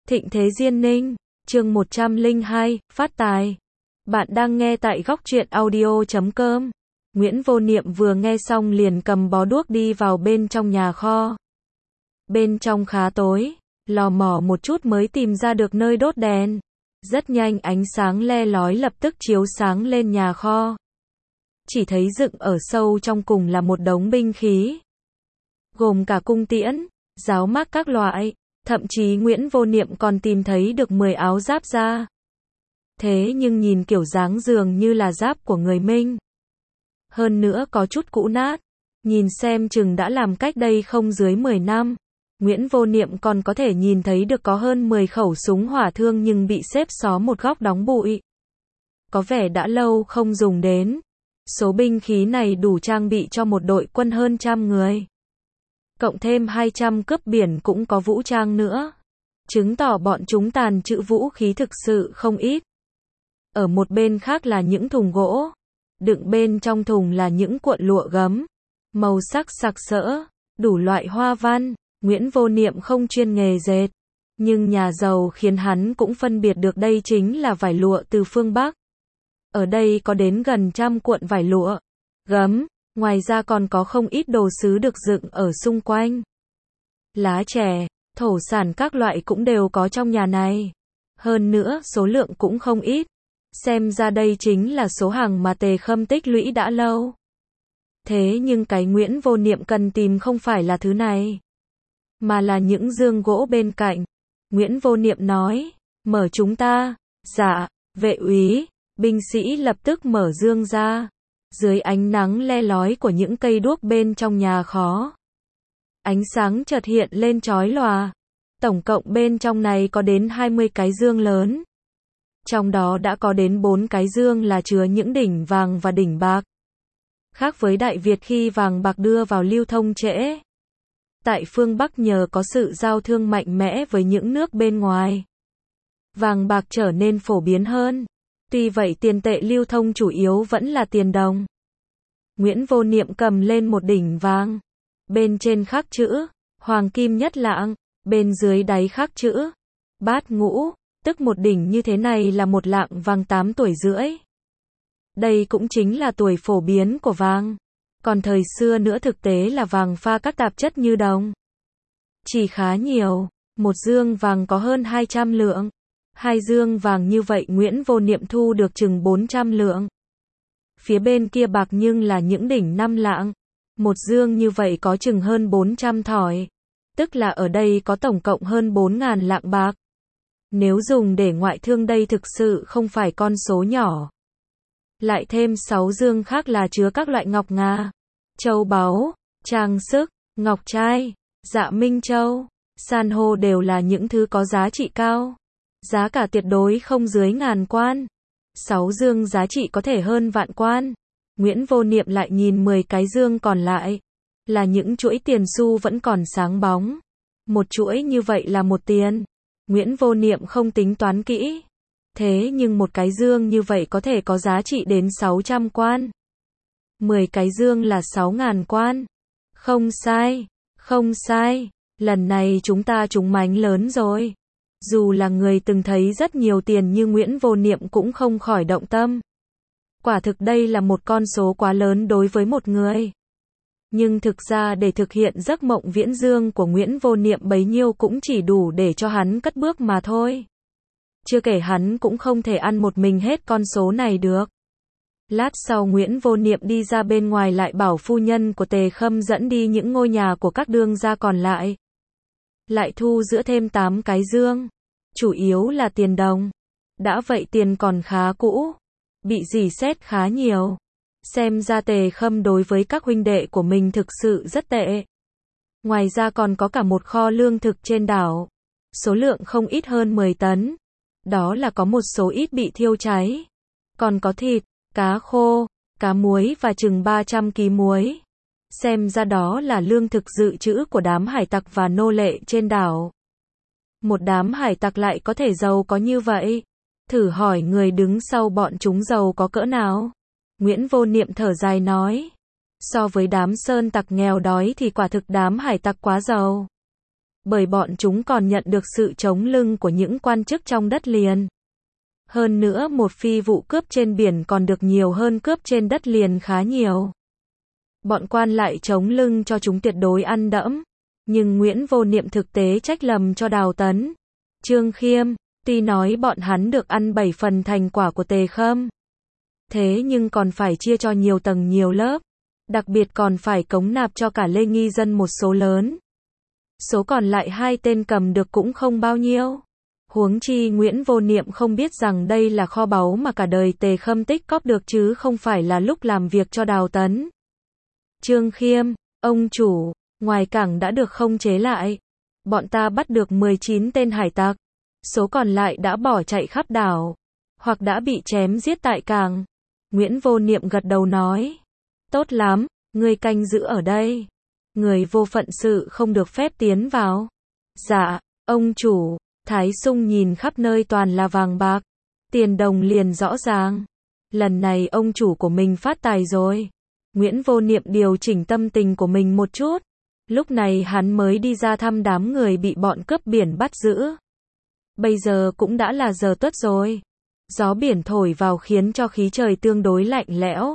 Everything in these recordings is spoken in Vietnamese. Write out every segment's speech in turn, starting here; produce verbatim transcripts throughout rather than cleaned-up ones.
Thịnh Thế Diên Ninh, chương một trăm lẻ hai, phát tài. Bạn đang nghe tại góc truyện audio chấm com. Nguyễn Vô Niệm vừa nghe xong liền cầm bó đuốc đi vào bên trong nhà kho. Bên trong khá tối, lò mò một chút mới tìm ra được nơi đốt đèn. Rất nhanh ánh sáng le lói lập tức chiếu sáng lên nhà kho. Chỉ thấy dựng ở sâu trong cùng là một đống binh khí. Gồm cả cung tiễn, giáo mác các loại. Thậm chí Nguyễn Vô Niệm còn tìm thấy được mười áo giáp da. Thế nhưng nhìn kiểu dáng dường như là giáp của người Minh. Hơn nữa có chút cũ nát. Nhìn xem chừng đã làm cách đây không dưới mười năm. Nguyễn Vô Niệm còn có thể nhìn thấy được có hơn mười khẩu súng hỏa thương nhưng bị xếp xó một góc đóng bụi. Có vẻ đã lâu không dùng đến. Số binh khí này đủ trang bị cho một đội quân hơn trăm người. Cộng thêm hai trăm cướp biển cũng có vũ trang nữa. Chứng tỏ bọn chúng tàn trữ vũ khí thực sự không ít. Ở một bên khác là những thùng gỗ. Đựng bên trong thùng là những cuộn lụa gấm. Màu sắc sặc sỡ, đủ loại hoa văn. Nguyễn Vô Niệm không chuyên nghề dệt. Nhưng nhà giàu khiến hắn cũng phân biệt được đây chính là vải lụa từ phương Bắc. Ở đây có đến gần trăm cuộn vải lụa, gấm. Ngoài ra còn có không ít đồ sứ được dựng ở xung quanh. Lá chè, thổ sản các loại cũng đều có trong nhà này. Hơn nữa số lượng cũng không ít. Xem ra đây chính là số hàng mà Tề Khâm tích lũy đã lâu. Thế nhưng cái Nguyễn Vô Niệm cần tìm không phải là thứ này. Mà là những dương gỗ bên cạnh. Nguyễn Vô Niệm nói, mở chúng ta. Dạ, vệ úy, binh sĩ lập tức mở dương ra. Dưới ánh nắng le lói của những cây đuốc bên trong nhà kho. Ánh sáng chợt hiện lên chói lòa. Tổng cộng bên trong này có đến hai mươi cái dương lớn. Trong đó đã có đến bốn cái dương là chứa những đỉnh vàng và đỉnh bạc. Khác với Đại Việt khi vàng bạc đưa vào lưu thông trễ. Tại phương Bắc nhờ có sự giao thương mạnh mẽ với những nước bên ngoài. Vàng bạc trở nên phổ biến hơn. Tuy vậy tiền tệ lưu thông chủ yếu vẫn là tiền đồng. Nguyễn Vô Niệm cầm lên một đỉnh vàng. Bên trên khắc chữ, Hoàng Kim Nhất Lạng. Bên dưới đáy khắc chữ, Bát Ngũ. Tức một đỉnh như thế này là một lạng vàng tám tuổi rưỡi. Đây cũng chính là tuổi phổ biến của vàng. Còn thời xưa nữa thực tế là vàng pha các tạp chất như đồng. Chỉ khá nhiều, một dương vàng có hơn hai trăm lượng. Hai dương vàng như vậy Nguyễn Vô Niệm thu được chừng bốn trăm lượng. Phía bên kia bạc nhưng là những đỉnh năm lạng. Một dương như vậy có chừng hơn bốn trăm thỏi. Tức là ở đây có tổng cộng hơn bốn nghìn lạng bạc. Nếu dùng để ngoại thương đây thực sự không phải con số nhỏ. Lại thêm sáu dương khác là chứa các loại ngọc ngà, châu báu, trang sức, ngọc trai, dạ minh châu, san hô đều là những thứ có giá trị cao. Giá cả tuyệt đối không dưới ngàn quan. Sáu dương giá trị có thể hơn vạn quan. Nguyễn Vô Niệm lại nhìn mười cái dương còn lại. Là những chuỗi tiền xu vẫn còn sáng bóng. Một chuỗi như vậy là một tiền. Nguyễn Vô Niệm không tính toán kỹ. Thế nhưng một cái dương như vậy có thể có giá trị đến sáu trăm quan. mười cái dương là sáu nghìn quan. Không sai, không sai. Lần này chúng ta trúng mánh lớn rồi. Dù là người từng thấy rất nhiều tiền như Nguyễn Vô Niệm cũng không khỏi động tâm. Quả thực đây là một con số quá lớn đối với một người. Nhưng thực ra để thực hiện giấc mộng viễn dương của Nguyễn Vô Niệm bấy nhiêu cũng chỉ đủ để cho hắn cất bước mà thôi. Chưa kể hắn cũng không thể ăn một mình hết con số này được. Lát sau Nguyễn Vô Niệm đi ra bên ngoài lại bảo phu nhân của Tề Khâm dẫn đi những ngôi nhà của các đương gia còn lại. Lại thu giữ thêm tám cái dương. Chủ yếu là tiền đồng. Đã vậy tiền còn khá cũ. Bị rỉ sét khá nhiều. Xem ra Tề Khâm đối với các huynh đệ của mình thực sự rất tệ. Ngoài ra còn có cả một kho lương thực trên đảo. Số lượng không ít hơn mười tấn. Đó là có một số ít bị thiêu cháy. Còn có thịt, cá khô, cá muối và chừng ba trăm ki lô gam muối. Xem ra đó là lương thực dự trữ của đám hải tặc và nô lệ trên đảo. Một đám hải tặc lại có thể giàu có như vậy. Thử hỏi người đứng sau bọn chúng giàu có cỡ nào? Nguyễn Vô Niệm thở dài nói. So với đám sơn tặc nghèo đói thì quả thực đám hải tặc quá giàu. bởi bọn chúng còn nhận được sự chống lưng của những quan chức trong đất liền. Hơn nữa một phi vụ cướp trên biển còn được nhiều hơn cướp trên đất liền khá nhiều. Bọn quan lại chống lưng cho chúng tuyệt đối ăn đẫm. Nhưng Nguyễn Vô Niệm thực tế trách lầm cho Đào Tấn, Trương Khiêm, tuy nói bọn hắn được ăn bảy phần thành quả của Tề Khâm. Thế nhưng còn phải chia cho nhiều tầng nhiều lớp. Đặc biệt còn phải cống nạp cho cả Lê Nghi dân một số lớn. Số còn lại hai tên cầm được cũng không bao nhiêu. Huống chi Nguyễn Vô Niệm không biết rằng đây là kho báu mà cả đời Tề Khâm tích cóp được chứ không phải là lúc làm việc cho Đào Tấn. Trương Khiêm, ông chủ, ngoài cảng đã được khống chế lại. Bọn ta bắt được mười chín tên hải tặc. Số còn lại đã bỏ chạy khắp đảo, hoặc đã bị chém giết tại cảng. Nguyễn Vô Niệm gật đầu nói. Tốt lắm, ngươi canh giữ ở đây. Người vô phận sự không được phép tiến vào. Dạ, ông chủ. Thái Sung nhìn khắp nơi toàn là vàng bạc. Tiền đồng liền rõ ràng. Lần này ông chủ của mình phát tài rồi. Nguyễn Vô Niệm điều chỉnh tâm tình của mình một chút. Lúc này hắn mới đi ra thăm đám người bị bọn cướp biển bắt giữ. Bây giờ cũng đã là giờ tuất rồi. Gió biển thổi vào khiến cho khí trời tương đối lạnh lẽo.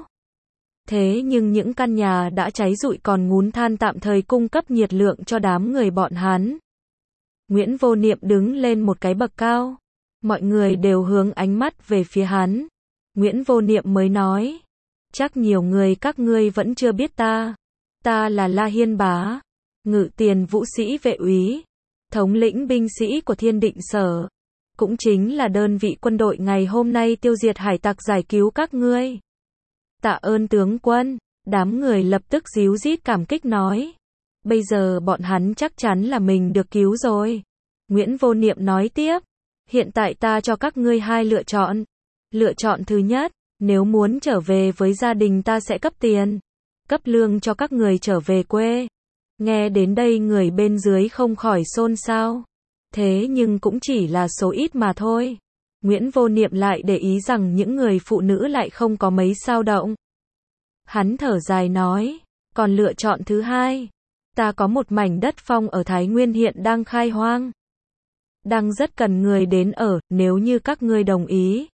Thế nhưng những căn nhà đã cháy rụi còn ngún than tạm thời cung cấp nhiệt lượng cho đám người bọn hắn. Nguyễn Vô Niệm đứng lên một cái bậc cao. Mọi người đều hướng ánh mắt về phía hắn. Nguyễn Vô Niệm mới nói. Chắc nhiều người các ngươi vẫn chưa biết ta. Ta là La Hiên Bá, ngự tiền vũ sĩ vệ úy, thống lĩnh binh sĩ của Thiên Định Sở. Cũng chính là đơn vị quân đội ngày hôm nay tiêu diệt hải tặc giải cứu các ngươi. Tạ ơn tướng quân. Đám người lập tức ríu rít cảm kích nói. Bây giờ bọn hắn chắc chắn là mình được cứu rồi. Nguyễn Vô Niệm nói tiếp. Hiện tại ta cho các ngươi hai lựa chọn. Lựa chọn thứ nhất, nếu muốn trở về với gia đình ta sẽ cấp tiền, cấp lương cho các người trở về quê. Nghe đến đây người bên dưới không khỏi xôn xao. Thế nhưng cũng chỉ là số ít mà thôi. Nguyễn Vô Niệm lại để ý rằng những người phụ nữ lại không có mấy sao động. Hắn thở dài nói, còn lựa chọn thứ hai, ta có một mảnh đất phong ở Thái Nguyên hiện đang khai hoang. Đang rất cần người đến ở, nếu như các ngươi đồng ý.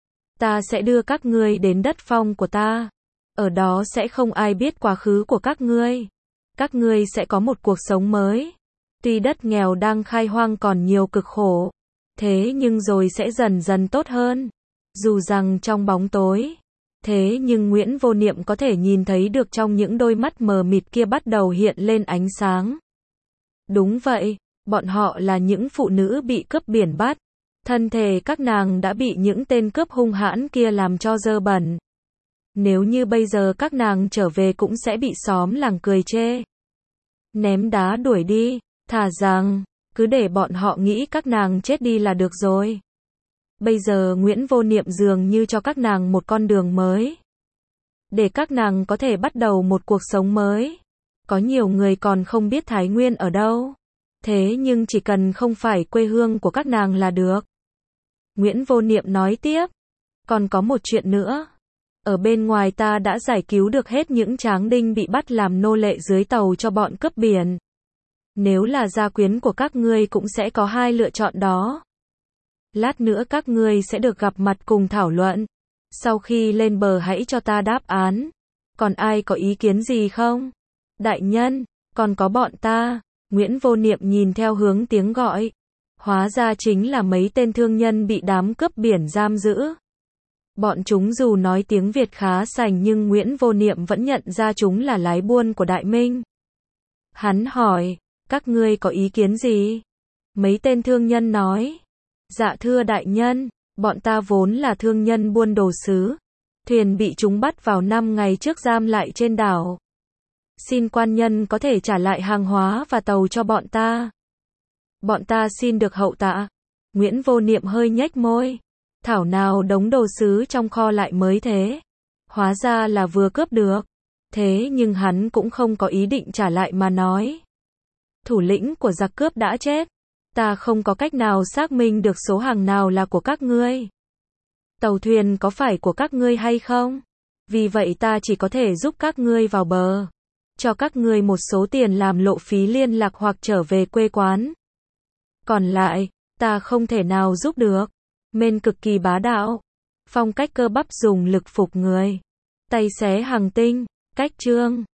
Ta sẽ đưa các ngươi đến đất phong của ta. Ở đó sẽ không ai biết quá khứ của các ngươi. Các ngươi sẽ có một cuộc sống mới. Tuy đất nghèo đang khai hoang còn nhiều cực khổ. Thế nhưng rồi sẽ dần dần tốt hơn. Dù rằng trong bóng tối. Thế nhưng Nguyễn Vô Niệm có thể nhìn thấy được trong những đôi mắt mờ mịt kia bắt đầu hiện lên ánh sáng. Đúng vậy, bọn họ là những phụ nữ bị cướp biển bắt. Thân thể các nàng đã bị những tên cướp hung hãn kia làm cho dơ bẩn. Nếu như bây giờ các nàng trở về cũng sẽ bị xóm làng cười chê. Ném đá đuổi đi, thà rằng, cứ để bọn họ nghĩ các nàng chết đi là được rồi. Bây giờ Nguyễn Vô Niệm dường như cho các nàng một con đường mới. Để các nàng có thể bắt đầu một cuộc sống mới. Có nhiều người còn không biết Thái Nguyên ở đâu. Thế nhưng chỉ cần không phải quê hương của các nàng là được. Nguyễn Vô Niệm nói tiếp. Còn có một chuyện nữa. Ở bên ngoài ta đã giải cứu được hết những tráng đinh bị bắt làm nô lệ dưới tàu cho bọn cướp biển. Nếu là gia quyến của các ngươi cũng sẽ có hai lựa chọn đó. Lát nữa các ngươi sẽ được gặp mặt cùng thảo luận. Sau khi lên bờ hãy cho ta đáp án. Còn ai có ý kiến gì không? Đại nhân, còn có bọn ta. Nguyễn Vô Niệm nhìn theo hướng tiếng gọi. Hóa ra chính là mấy tên thương nhân bị đám cướp biển giam giữ. Bọn chúng dù nói tiếng Việt khá sành nhưng Nguyễn Vô Niệm vẫn nhận ra chúng là lái buôn của Đại Minh. Hắn hỏi, các ngươi có ý kiến gì? Mấy tên thương nhân nói, dạ thưa đại nhân, bọn ta vốn là thương nhân buôn đồ sứ. Thuyền bị chúng bắt vào năm ngày trước giam lại trên đảo. Xin quan nhân có thể trả lại hàng hóa và tàu cho bọn ta. Bọn ta xin được hậu tạ. Nguyễn Vô Niệm hơi nhếch môi. Thảo nào đống đồ sứ trong kho lại mới thế. Hóa ra là vừa cướp được. Thế nhưng hắn cũng không có ý định trả lại mà nói. Thủ lĩnh của giặc cướp đã chết. Ta không có cách nào xác minh được số hàng nào là của các ngươi. Tàu thuyền có phải của các ngươi hay không? Vì vậy ta chỉ có thể giúp các ngươi vào bờ. cho các ngươi một số tiền làm lộ phí liên lạc hoặc trở về quê quán. Còn lại, ta không thể nào giúp được. Men cực kỳ bá đạo. Phong cách cơ bắp dùng lực phục người. Tay xé hàng tinh. Cách trương.